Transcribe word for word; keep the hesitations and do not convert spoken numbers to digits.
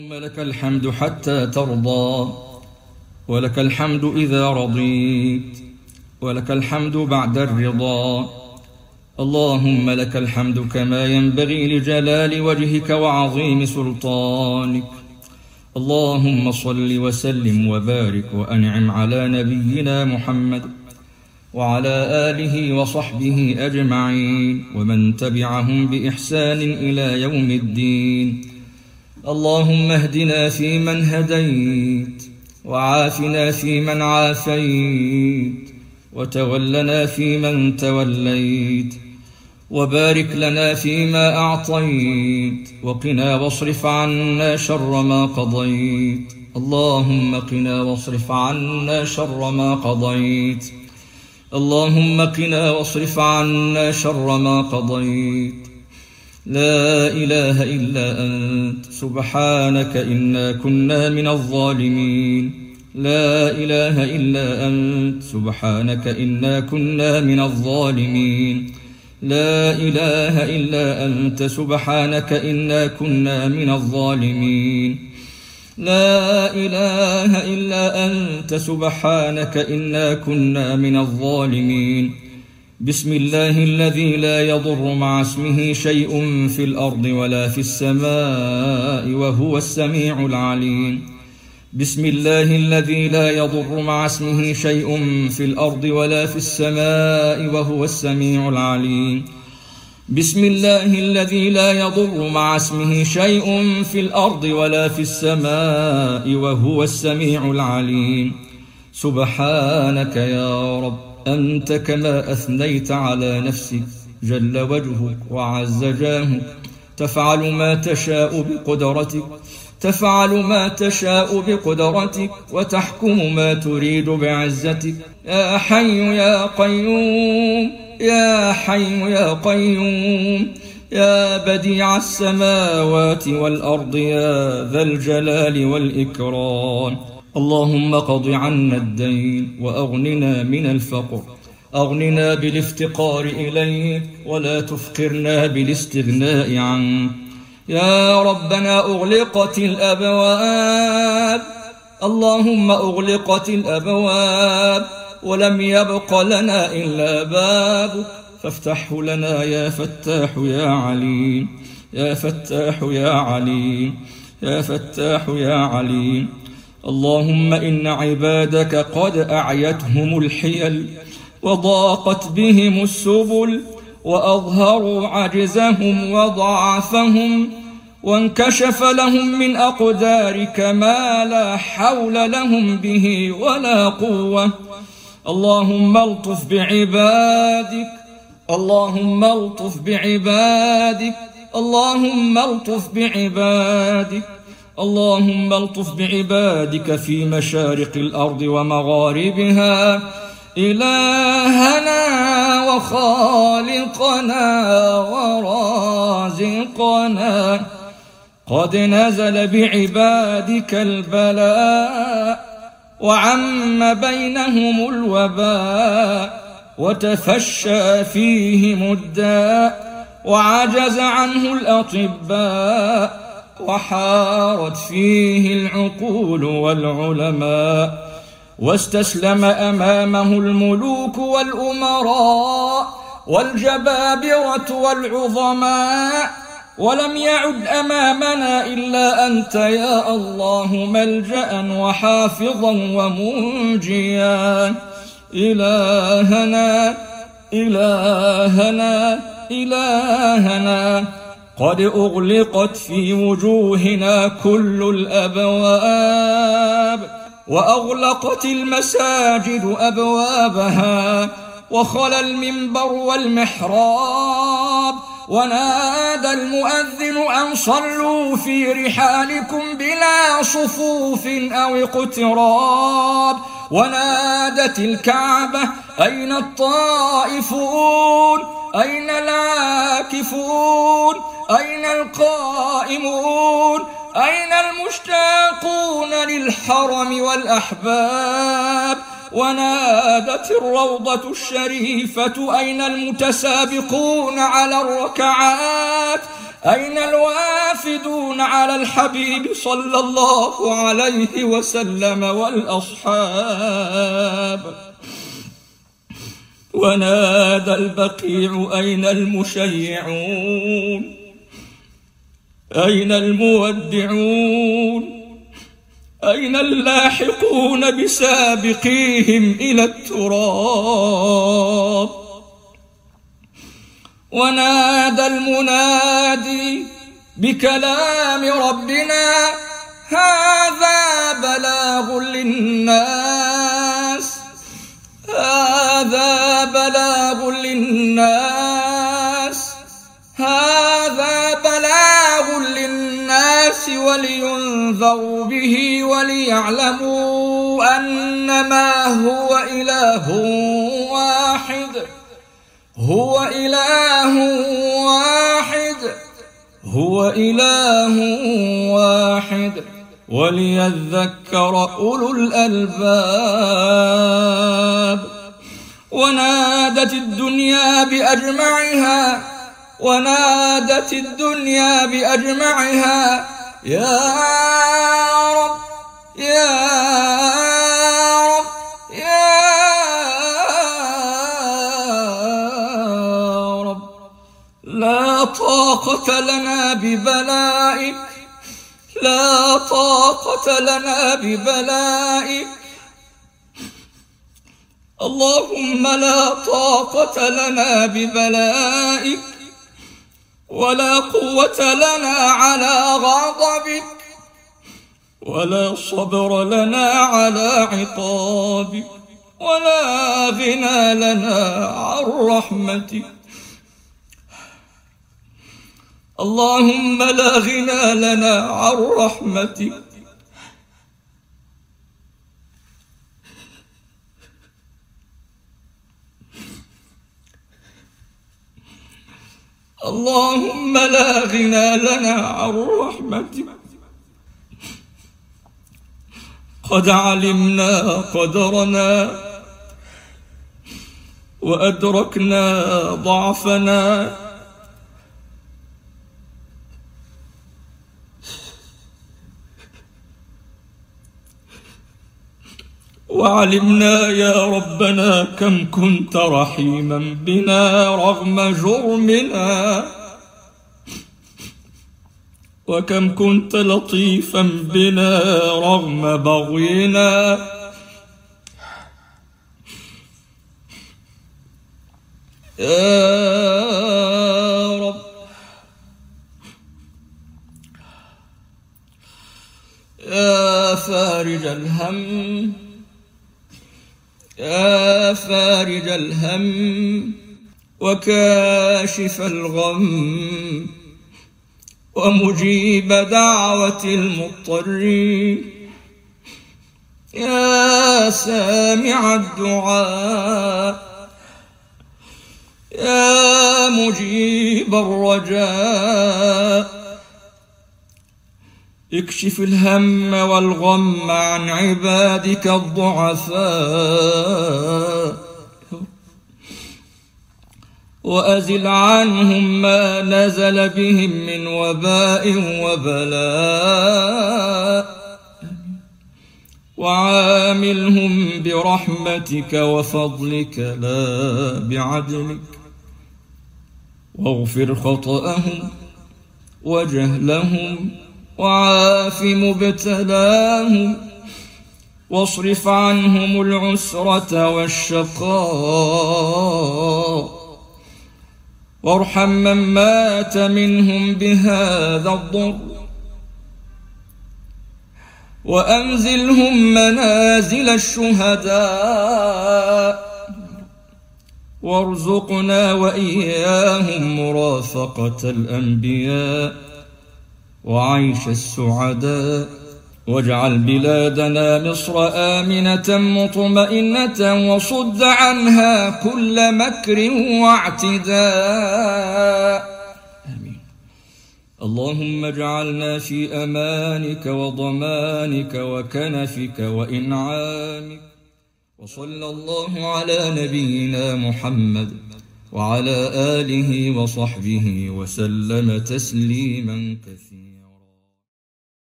لك الحمد حتى ترضى، ولك الحمد إذا رضيت، ولك الحمد بعد الرضا. اللهم لك الحمد كما ينبغي لجلال وجهك وعظيم سلطانك. اللهم صل وسلم وبارك وأنعم على نبينا محمد وعلى آله وصحبه أجمعين ومن تبعهم بإحسان إلى يوم الدين. اللهم اهدنا فيمن هديت، وعافنا فيمن عافيت، وتولنا فيمن توليت، وبارك لنا فيما أعطيت، وقنا واصرف عنا شر ما قضيت. اللهم قنا واصرف عنا شر ما قضيت. اللهم قنا واصرف عنا شر ما قضيت. لا إله إلا أنت سبحانك إنا كنا من الظالمين. لا إله إلا أنت سبحانك إنا كنا من الظالمين. لا إله إلا أنت سبحانك إنا كنا من الظالمين. لا إله إلا أنت سبحانك إنا كنا من الظالمين. بسم الله الذي لا يضر مع اسمه شيء في الأرض ولا في السماء وهو السميع العليم. بسم الله الذي لا يضر مع اسمه شيء في الأرض ولا في السماء وهو السميع العليم. بسم الله الذي لا يضر مع اسمه شيء في الأرض ولا في السماء وهو السميع العليم. سبحانك يا رب أنت كما أثنيت على نفسك جل وجهك وعز جاهك، تفعل ما تشاء بقدرتك تفعل ما تشاء بقدرتك وتحكم ما تريد بعزتك. يا حي يا قيوم يا حي يا قيوم يا بديع السماوات والأرض يا ذا الجلال والإكرام. اللهم قض عنا الدين وأغننا من الفقر. أغننا بالافتقار إليك ولا تفقرنا بالاستغناء عنك. يا ربنا أغلقت الأبواب، اللهم أغلقت الأبواب ولم يبق لنا إلا بابك، فافتحه لنا يا فتاح يا عليم. يا فتاح يا عليم يا فتاح يا عليم. اللهم إن عبادك قد أعيتهم الحيل وضاقت بهم السبل وأظهروا عجزهم وضعفهم، وانكشف لهم من أقدارك ما لا حول لهم به ولا قوة. اللهم الطف بعبادك اللهم الطف بعبادك اللهم الطف بعبادك اللهم الطف بعبادك في مشارق الأرض ومغاربها. إلهنا وخالقنا ورازقنا، قد نزل بعبادك البلاء وعم بينهم الوباء، وتفشى فيهم الداء وعجز عنه الأطباء، وحارت فيه العقول والعلماء، واستسلم أمامه الملوك والأمراء والجبابرة والعظماء، ولم يعد أمامنا إلا أنت يا الله ملجأ وحافظا ومنجيا. إلهنا إلهنا إلهنا قد أغلقت في وجوهنا كل الأبواب، وأغلقت المساجد أبوابها، وخلى المنبر والمحراب، ونادى المؤذن أن صلوا في رحالكم بلا صفوف أو اقتراب، ونادت الكعبة أين الطائفون أين العاكفون أين القائمون أين المشتاقون للحرم والأحباب، ونادت الروضة الشريفة أين المتسابقون على الركعات أين الوافدون على الحبيب صلى الله عليه وسلم والأصحاب؟ ونادى البقيع أين المشيعون؟ أين المودعون؟ أين اللاحقون بسابقيهم إلى التراب؟ ونادى المنادي بكلام ربنا هذا بلاغ للناس، هذا بلاغ للناس، هذا بلاغ للناس ولينذروا به وليعلموا أنما هو إله واحد، هو إله واحد، هو إله واحد، وليذكر أولو الألباب. ونادت الدنيا بأجمعها، ونادت الدنيا بأجمعها يا رب يا رب يا رب، لا طاقة لنا ببلائك، لا طاقة لنا ببلائك، اللهم لا طاقة لنا ببلائك، ولا قوة لنا على غضبك، ولا صبر لنا على عقابك، ولا غنى لنا عن رحمتك. اللهم لا غنى لنا عن رحمتك. اللهم لا غنى لنا عن رحمتك. قد علمنا قدرنا وأدركنا ضعفنا، وعلمنا يا ربنا كم كنت رحيما بنا رغم جرمنا، وكم كنت لطيفا بنا رغم بغينا. يا رب يا فارج الهم، يا فارج الهم وكاشف الغم ومجيب دعوة المضطرين، يا سامع الدعاء، يا مجيب الرجاء، اكشف الهم والغم عن عبادك الضعفاء، وأزل عنهم ما نزل بهم من وباء وبلاء، وعاملهم برحمتك وفضلك لا بعدلك، واغفر خطأهم وجهلهم وعاف مبتلاهم، واصرف عنهم العسرة والشقاء، وارحم من مات منهم بهذا الضر، وأنزلهم منازل الشهداء، وارزقنا وإياهم مرافقة الأنبياء وعيش السعداء، واجعل بلادنا مصر آمنة مطمئنة، وصد عنها كل مكر واعتداء. آمين. اللهم اجعلنا في أمانك وضمانك وكنفك وإنعامك. وصلى الله على نبينا محمد وعلى آله وصحبه وسلم تسليما كثيرا.